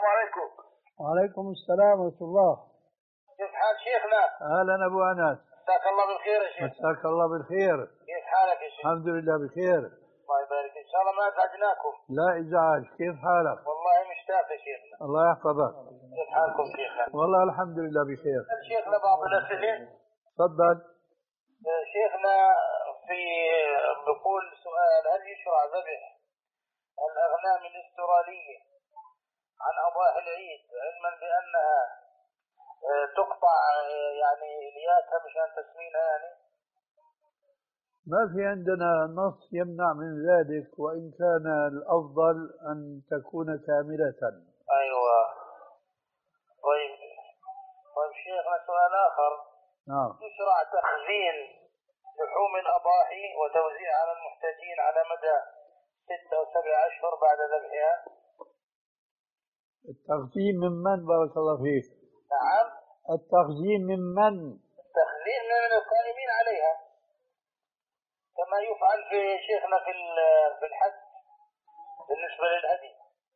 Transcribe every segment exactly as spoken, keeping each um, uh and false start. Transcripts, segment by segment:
عليكم. وعليكم السلام ورحمة الله. كيف حال شيخنا؟ أهلا أبو أنس. مساك الله بالخير يا شيخ. مساك الله بالخير. كيف حالك يا شيخ؟ الحمد لله بخير. الله يبارك إن شاء الله ما أزعجناكم. لا إزعاج. كيف حالك؟ والله مشتاق يا شيخنا. الله يحفظك. كيف حالكم شيخنا؟ والله الحمد لله بخير. شيخنا بعض الأسئلة. تفضل. شيخنا في بقول سؤال: هل يشرع ذبح الأغنام الاسترالية عن أضاحي العيد علما بأنها تقطع يعني الياتها مشان تسمينها يعني؟ ما في عندنا نص يمنع من ذلك، وإن كان الأفضل أن تكون كاملة. أيوة. طيب طيب شيخنا سؤال آخر. نعم. يشرع تخزين لحوم الأضاحي وتوزيع على المحتاجين على مدى ستة أو سبع أشهر بعد ذبحها؟ التخزين من من بارك الله فيك؟ نعم. التخزين من من؟ التخزين من القائمين عليها كما يفعل في شيخنا في في الحج بالنسبة للهدي.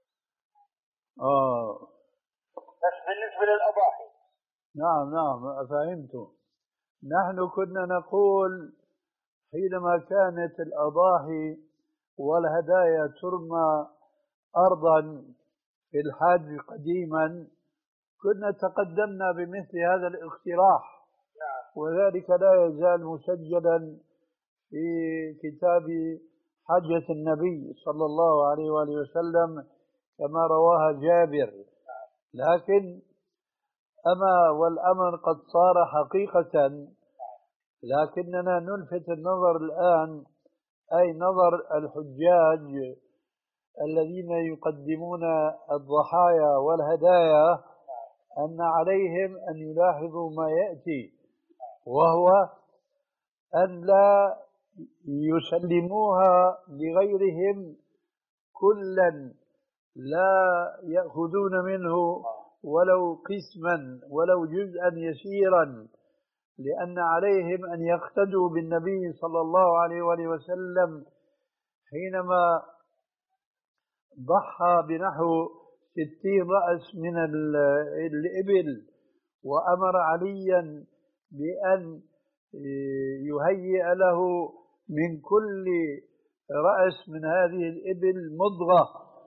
آه. بس بالنسبة للأضاحي. نعم نعم فهمت. نحن كنا نقول حينما كانت الأضاحي والهدايا ترمى أرضا في الحج قديما كنا تقدمنا بمثل هذا الاقتراح. نعم. وذلك لا يزال مسجلا في كتاب حجة النبي صلى الله عليه وآله وسلم كما رواها جابر. لكن أما والأمر قد صار حقيقة، لكننا نلفت النظر الآن أي نظر الحجاج الذين يقدمون الضحايا والهدايا أن عليهم أن يلاحظوا ما يأتي، وهو أن لا يسلموها لغيرهم كلا، لا يأخذون منه ولو قسما ولو جزءا يسيرا، لأن عليهم أن يقتدوا بالنبي صلى الله عليه وآله وسلم حينما ضحى بنحو ستين رأس من الإبل، وأمر عليا بأن يهيئ له من كل رأس من هذه الإبل مضغة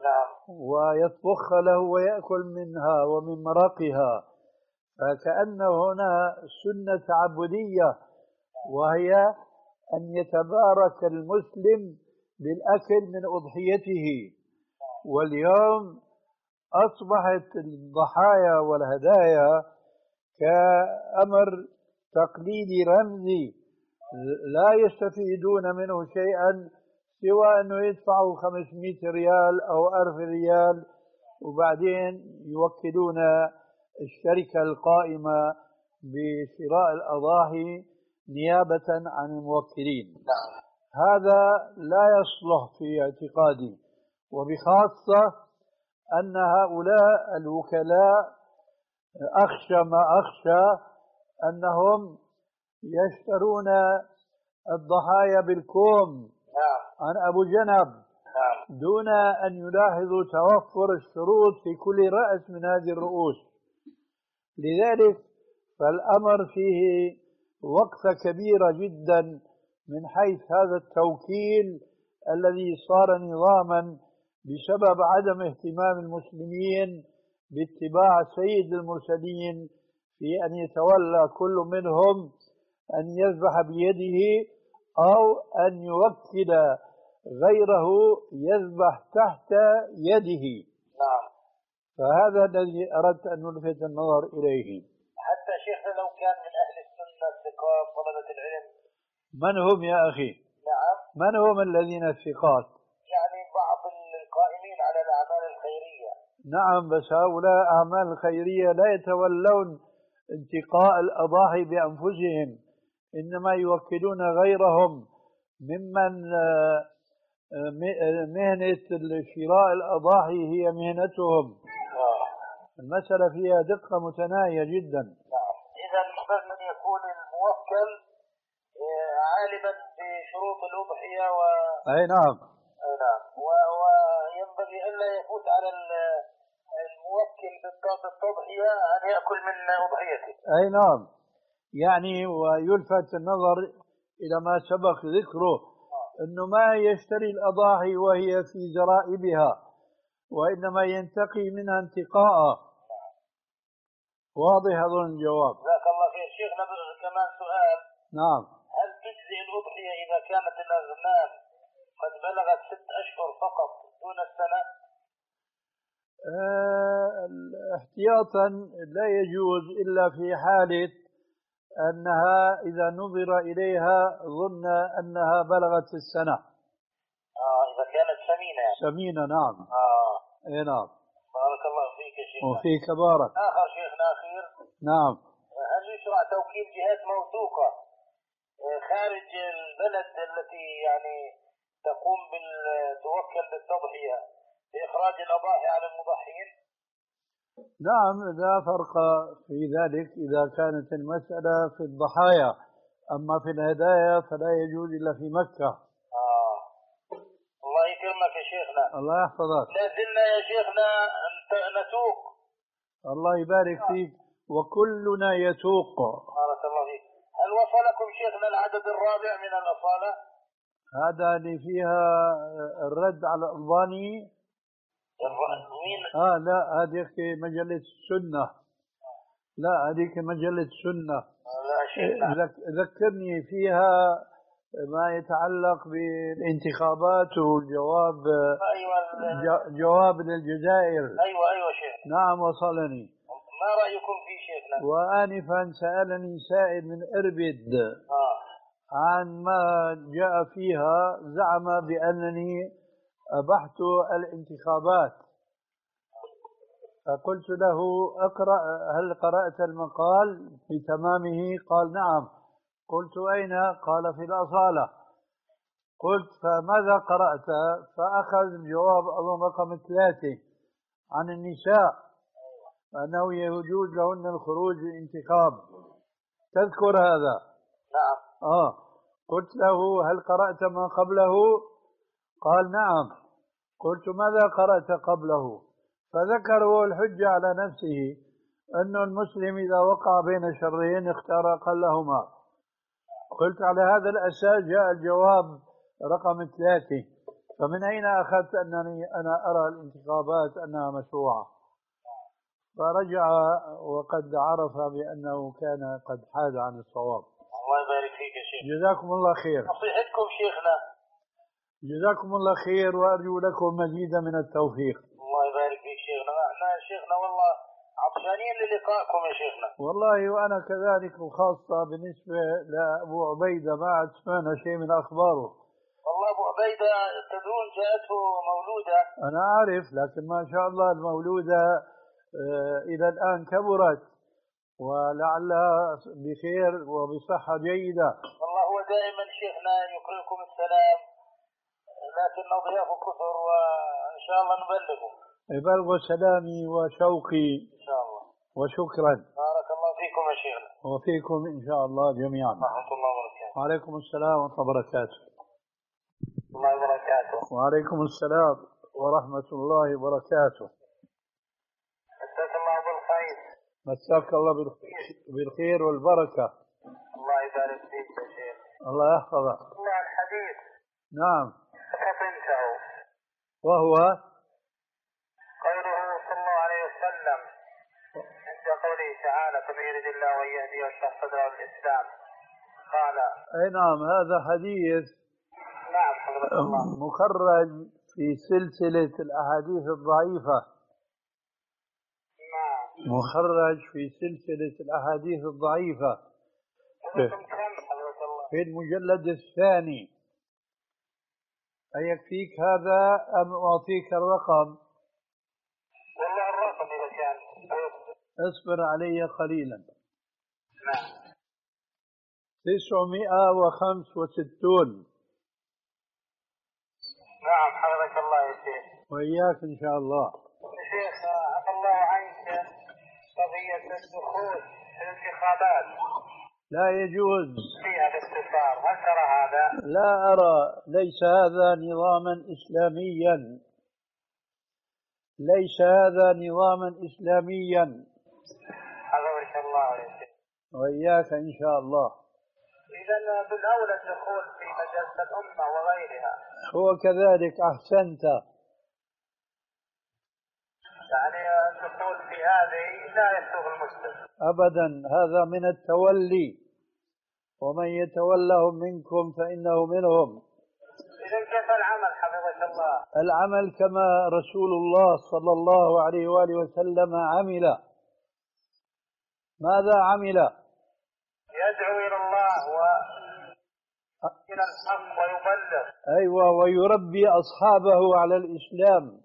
ويطبخ له ويأكل منها ومن مرقها. فكأن هنا سنة تعبدية، وهي أن يتبارك المسلم بالأكل من أضحيته. واليوم أصبحت الضحايا والهدايا كأمر تقليدي رمزي لا يستفيدون منه شيئا سوى أنه يدفعوا خمسمائة ريال أو ألف ريال وبعدين يوكلون الشركة القائمة بشراء الأضاحي نيابة عن الموكلين. هذا لا يصلح في اعتقادي، وبخاصة أن هؤلاء الوكلاء أخشى ما أخشى أنهم يشترون الضحايا بالكوم عن أبو جنب دون أن يلاحظوا توفر الشروط في كل رأس من هذه الرؤوس. لذلك فالأمر فيه وقفة كبيرة جدا من حيث هذا التوكيل الذي صار نظاما بسبب عدم اهتمام المسلمين باتباع سيد المرسلين في أن يتولى كل منهم أن يذبح بيده أو أن يوكل غيره يذبح تحت يده. نعم. فهذا الذي أردت أن نلفت النظر إليه. حتى شيخنا لو كان من أهل السنة الثقات طلبة العلم. من هم يا أخي؟ نعم. من هم الذين الثقات؟ يعني بعض القائمين على الأعمال الخيرية. نعم، بس هؤلاء أعمال الخيرية لا يتولون انتقاء الأضاحي بأنفسهم، إنما يوكلون غيرهم ممن مهنة شراء الأضاحي هي مهنتهم. المسألة فيها دقة متناهية جدا. إذا لازم أن يكون الموكل عالما بشروط الأضحية و أي نعم. أي نعم. وينبغي ألا يفوت على الموكل يصطاد التضحية أن يأكل من أضحيته. أي نعم، يعني ويلفت النظر إلى ما سبق ذكره أنه ما يشتري الأضاحي وهي في زرائبها، وإنما ينتقي منها انتقاء. واضح أظن الجواب. جزاك الله خير. شيخنا كمان سؤال. نعم. هل تجزي الأضحية إذا كانت الأغنام قد بلغت ست أشهر فقط دون السنة؟ اه احتياطا لا يجوز إلا في حالة أنها إذا نظر إليها ظن أنها بلغت السنة. آه إذا كانت سمينة يعني. سمينة نعم. آه إيه نعم. بارك الله فيك يا شيخنا. وفيك بارك. آخر شيخنا أخير. نعم. هل يشرع توكيل جهات موثوقة خارج البلد التي يعني تقوم بالتوكل بالتضحية بإخراج الأضاحي على المضحين؟ نعم، لا فرق في ذلك إذا كانت المسألة في الضحايا، أما في الهدايا فلا يجوز إلا في مكة. آه الله يكرمك يا شيخنا. الله يحفظك. لا زلنا يا شيخنا نسوق. الله يبارك فيك، وكلنا يسوق. بارك الله فيك. هل وصلكم شيخنا العدد الرابع من الأصالة؟ هذا اللي فيها الرد على الألباني. مين؟ آه لا، هذيك مجلة السنة. لا هذيك مجلة السنة. لا شيخنا. ذكرني فيها ما يتعلق بالانتخابات والجواب. أيوة. جواب للجزائر. أيوة أيوة شيخ. نعم وصلني. ما رأيكم فيه شيخنا؟ وآنفا سألني سائل من إربد آه. عن ما جاء فيها، زعم بأنني أبحت الانتخابات، فقلت له أقرأ، هل قرأت المقال بتمامه؟ قال نعم. قلت أين؟ قال في الأصالة. قلت فماذا قرأت؟ فأخذ الجواب أظن رقم ثلاثة عن النساء أنه يجوز لهن الخروج للانتخاب. تذكر هذا؟ نعم. آه. قلت له هل قرأت ما قبله؟ قال نعم. قلت ماذا قرأت قبله؟ فذكر هو الحجة على نفسه أن المسلم إذا وقع بين شرين اختار أقلهما. قلت على هذا الأساس جاء الجواب رقم ثلاثة، فمن أين أخذت أنني أنا أرى الانتخابات أنها مشروعة؟ فرجع وقد عرف بأنه كان قد حاد عن الصواب. الله يبارك فيك يا شيخ. جزاكم الله خير. نصيحتكم شيخنا. جزاكم الله خير وأرجو لكم مزيدا من التوفيق. الله يبارك فيك شيخنا. احنا شيخنا والله عطشانين للقائكم يا شيخنا. والله وأنا كذلك، وخاصة بالنسبة لأبو عبيدة ما عاد سمعنا شيء من أخباره. والله أبو عبيدة تدرون جاءته مولودة. أنا أعرف، لكن ما شاء الله المولودة آه إلى الآن كبرت ولعلها بخير وبصحة جيدة. والله هو دائما شيخنا يقرئكم السلام، لكن ضياف كثر وإن شاء الله نبلغه. يبلغ سلامي وشوقي إن شاء الله. وشكرا. بارك الله فيكم يا شيخنا. وفيكم إن شاء الله جميعا. ورحمة الله وبركاته. وعليكم السلام ورحمة الله وبركاته. الله وبركاته. وعليكم السلام ورحمة الله وبركاته. مساك الله بالخير. مساك الله بالخير والبركة. الله يبارك فيك يا شيخ. الله يحفظك. الله الحديث. نعم. فطنته. وهو قوله صلى الله عليه وسلم عند قوله تعالى فمن يرد الله أن يهديه يشرح صدره الإسلام قال. أي نعم، هذا حديث نعم حضرة الله مخرج في سلسلة الأحاديث الضعيفة. نعم. مخرج في سلسلة الأحاديث الضعيفة في المجلد الثاني. أيكفيك هذا أم أعطيك الرقم؟ والله الرقم إذا كان. اصبر علي قليلا. نعم. تسعمائة وخمسة وستون. نعم حفظك الله يا شيخ. وإياك إن شاء الله. يا شيخ عفى الله عنك، قضية الدخول في الانتخابات لا يجوز فيها باختصار، هل ترى هذا؟ لا أرى، ليس هذا نظاما إسلاميا. ليس هذا نظاما إسلاميا. حفظك الله عليك. وإياك إن شاء الله. إذا بالأولى الدخول في مجلس الأمة وغيرها. هو كذلك، أحسنت. يعني الدخول في هذه لا يسوغ المسلم أبدا، هذا من التولي، ومن يتولهم منكم فإنه منهم. إذن كيف العمل حفظك الله؟ العمل كما رسول الله صلى الله عليه وآله وسلم عمل. ماذا عمل؟ يدعو إلى الله وإلى الحق ويبلغ. أيوة، ويربي أصحابه على الإسلام.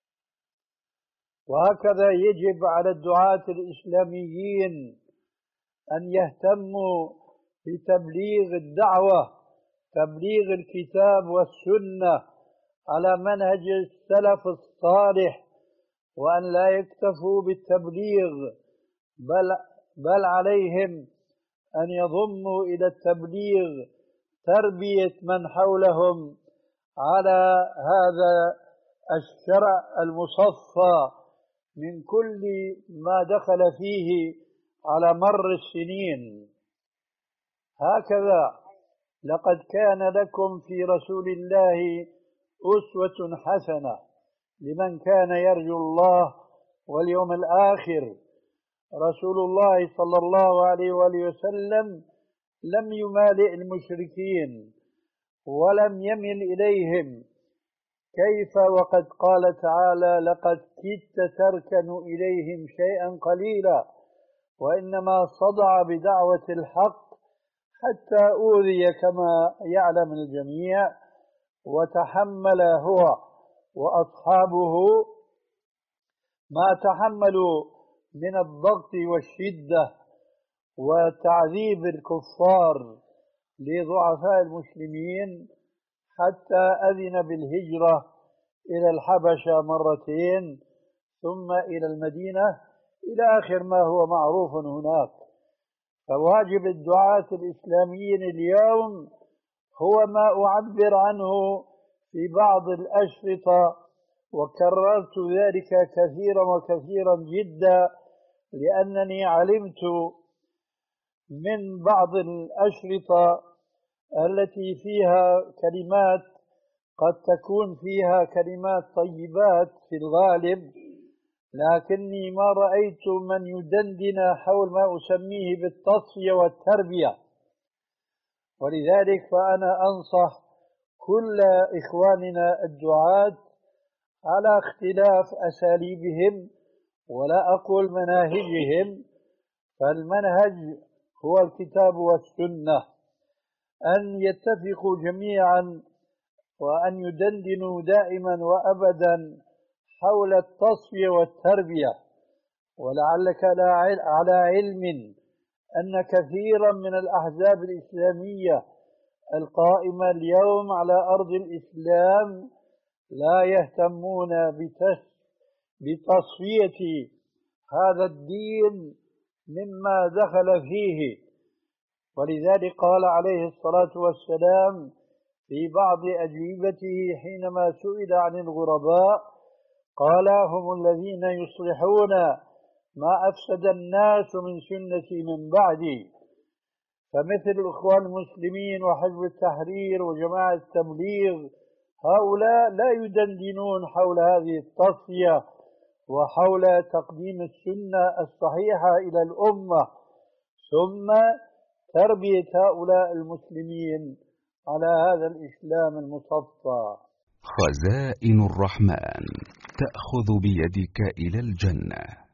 وهكذا يجب على الدعاة الإسلاميين أن يهتموا بتبليغ الدعوة، تبليغ الكتاب والسنة على منهج السلف الصالح، وأن لا يكتفوا بالتبليغ، بل, بل عليهم أن يضموا إلى التبليغ تربية من حولهم على هذا الشرع المصفى من كل ما دخل فيه على مر السنين. هكذا لقد كان لكم في رسول الله أسوة حسنة لمن كان يرجو الله واليوم الآخر. رسول الله صلى الله عليه وآله وسلم لم يمالئ المشركين ولم يمل إليهم، كيف وقد قال تعالى: لقد كدت تركن إليهم شيئا قليلا، وإنما صدع بدعوة الحق حتى أوذي كما يعلم الجميع، وتحمل هو وأصحابه ما تحملوا من الضغط والشدة وتعذيب الكفار لضعفاء المسلمين، حتى أذن بالهجرة إلى الحبشة مرتين ثم إلى المدينة إلى آخر ما هو معروف هناك. فواجب الدعاة الإسلاميين اليوم هو ما أعبر عنه في بعض الأشرطة، وكررت ذلك كثيرا وكثيرا جدا، لأنني علمت من بعض الأشرطة التي فيها كلمات قد تكون فيها كلمات طيبات في الغالب، لكني ما رأيت من يدندن حول ما أسميه بالتصفية والتربية. ولذلك فأنا أنصح كل إخواننا الدعاة على اختلاف أساليبهم، ولا أقول مناهجهم، فالمنهج هو الكتاب والسنة، أن يتفقوا جميعا وأن يدندنوا دائما وأبدا حول التصفية والتربية. ولعلك على علم أن كثيرا من الأحزاب الإسلامية القائمة اليوم على أرض الإسلام لا يهتمون بتصفية هذا الدين مما دخل فيه. ولذلك قال عليه الصلاة والسلام في بعض أجوبته حينما سئل عن الغرباء، قال: هم الذين يصلحون ما أفسد الناس من سنتي من بعدي. فمثل الإخوان المسلمين وحزب التحرير وجماعة التبليغ هؤلاء لا يدندنون حول هذه التصفية وحول تقديم السنة الصحيحة إلى الأمة، ثم تربية هؤلاء المسلمين على هذا الإسلام المصفى. خزائن الرحمن تأخذ بيدك إلى الجنة.